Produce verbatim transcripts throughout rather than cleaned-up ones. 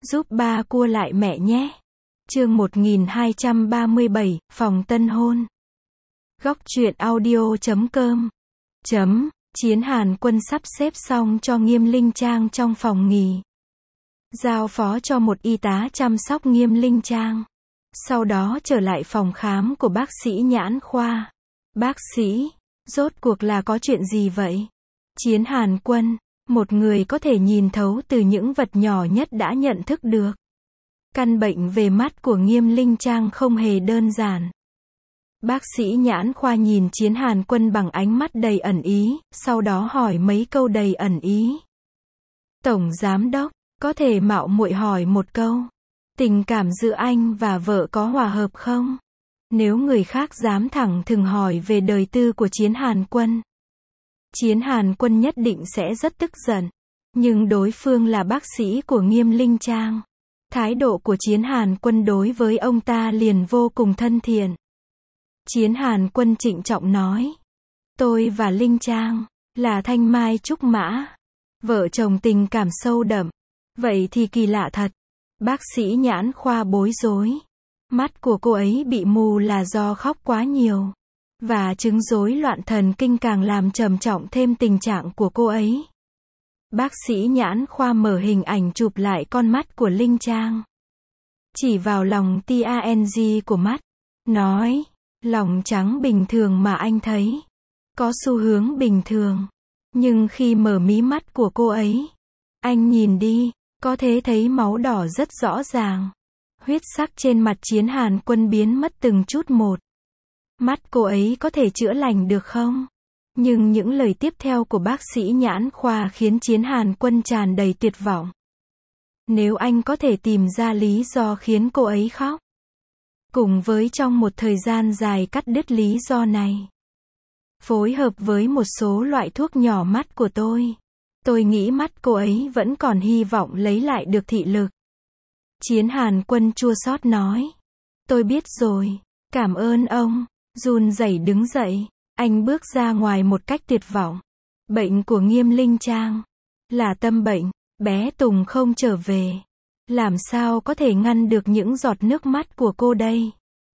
Giúp ba cua lại mẹ nhé. Chương một nghìn hai trăm ba mươi bảy, phòng tân hôn. Góc truyện audio chấm com. Chấm, Chiến Hàn Quân sắp xếp xong cho Nghiêm Linh Trang trong phòng nghỉ. Giao phó cho một y tá chăm sóc Nghiêm Linh Trang. Sau đó trở lại phòng khám của bác sĩ nhãn khoa. Bác sĩ, rốt cuộc là có chuyện gì vậy? Chiến Hàn Quân, một người có thể nhìn thấu từ những vật nhỏ nhất đã nhận thức được. Căn bệnh về mắt của Nghiêm Linh Trang không hề đơn giản. Bác sĩ nhãn khoa nhìn Chiến Hàn Quân bằng ánh mắt đầy ẩn ý, sau đó hỏi mấy câu đầy ẩn ý. Tổng giám đốc, có thể mạo muội hỏi một câu. Tình cảm giữa anh và vợ có hòa hợp không? Nếu người khác dám thẳng thừng hỏi về đời tư của Chiến Hàn Quân, Chiến Hàn Quân nhất định sẽ rất tức giận. Nhưng đối phương là bác sĩ của Nghiêm Linh Trang. Thái độ của Chiến Hàn Quân đối với ông ta liền vô cùng thân thiện. Chiến Hàn Quân trịnh trọng nói. Tôi và Linh Trang là thanh mai trúc mã. Vợ chồng tình cảm sâu đậm. Vậy thì kỳ lạ thật. Bác sĩ nhãn khoa bối rối. Mắt của cô ấy bị mù là do khóc quá nhiều. Và chứng rối loạn thần kinh càng làm trầm trọng thêm tình trạng của cô ấy. Bác sĩ nhãn khoa mở hình ảnh chụp lại con mắt của Linh Trang. Chỉ vào lòng tang của mắt. Nói, lòng trắng bình thường mà anh thấy. Có xu hướng bình thường. Nhưng khi mở mí mắt của cô ấy, anh nhìn đi, có thể thấy máu đỏ rất rõ ràng. Huyết sắc trên mặt Chiến Hàn Quân biến mất từng chút một. Mắt cô ấy có thể chữa lành được không? Nhưng những lời tiếp theo của bác sĩ nhãn khoa khiến Chiến Hàn Quân tràn đầy tuyệt vọng. Nếu anh có thể tìm ra lý do khiến cô ấy khóc, cùng với trong một thời gian dài cắt đứt lý do này, phối hợp với một số loại thuốc nhỏ mắt của tôi, tôi nghĩ mắt cô ấy vẫn còn hy vọng lấy lại được thị lực. Chiến Hàn Quân chua xót nói. Tôi biết rồi, cảm ơn ông. Run rẩy đứng dậy, anh bước ra ngoài một cách tuyệt vọng. Bệnh của Nghiêm Linh Trang là tâm bệnh, bé Tùng không trở về. Làm sao có thể ngăn được những giọt nước mắt của cô đây?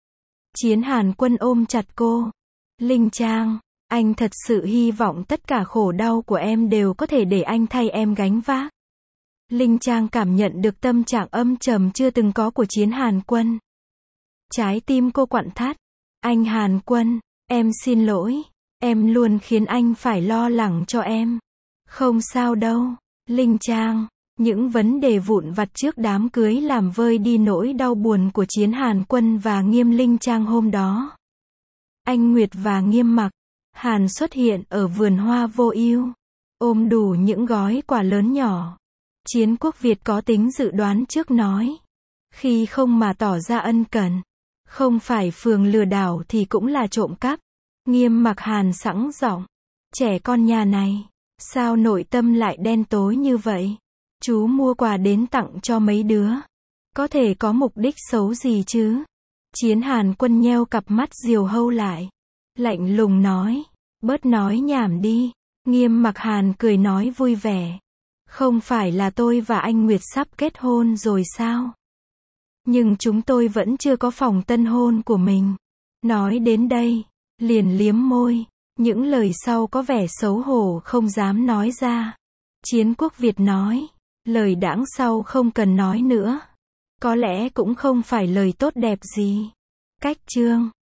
Chiến Hàn Quân ôm chặt cô. Linh Trang, anh thật sự hy vọng tất cả khổ đau của em đều có thể để anh thay em gánh vác. Linh Trang cảm nhận được tâm trạng âm trầm chưa từng có của Chiến Hàn Quân. Trái tim cô quặn thắt. Anh Hàn Quân, em xin lỗi. Em luôn khiến anh phải lo lắng cho em. Không sao đâu. Linh Trang, những vấn đề vụn vặt trước đám cưới làm vơi đi nỗi đau buồn của Chiến Hàn Quân và Nghiêm Linh Trang hôm đó. Anh Nguyệt và Nghiêm Mặc Hàn xuất hiện ở vườn hoa vô ưu, ôm đủ những gói quà lớn nhỏ. Chiến Quốc Việt có tính dự đoán trước nói. Khi không mà tỏ ra ân cần, không phải phường lừa đảo thì cũng là trộm cắp. Nghiêm Mặc Hàn sẵn giọng. Trẻ con nhà này, sao nội tâm lại đen tối như vậy? Chú mua quà đến tặng cho mấy đứa. Có thể có mục đích xấu gì chứ? Chiến Hàn Quân nheo cặp mắt diều hâu lại. Lạnh lùng nói. Bớt nói nhảm đi. Nghiêm Mặc Hàn cười nói vui vẻ. Không phải là tôi và anh Nguyệt sắp kết hôn rồi sao? Nhưng chúng tôi vẫn chưa có phòng tân hôn của mình. Nói đến đây, liền liếm môi. Những lời sau có vẻ xấu hổ không dám nói ra. Chiến Quốc Việt nói. Lời đãng sau không cần nói nữa. Có lẽ cũng không phải lời tốt đẹp gì. Cách chương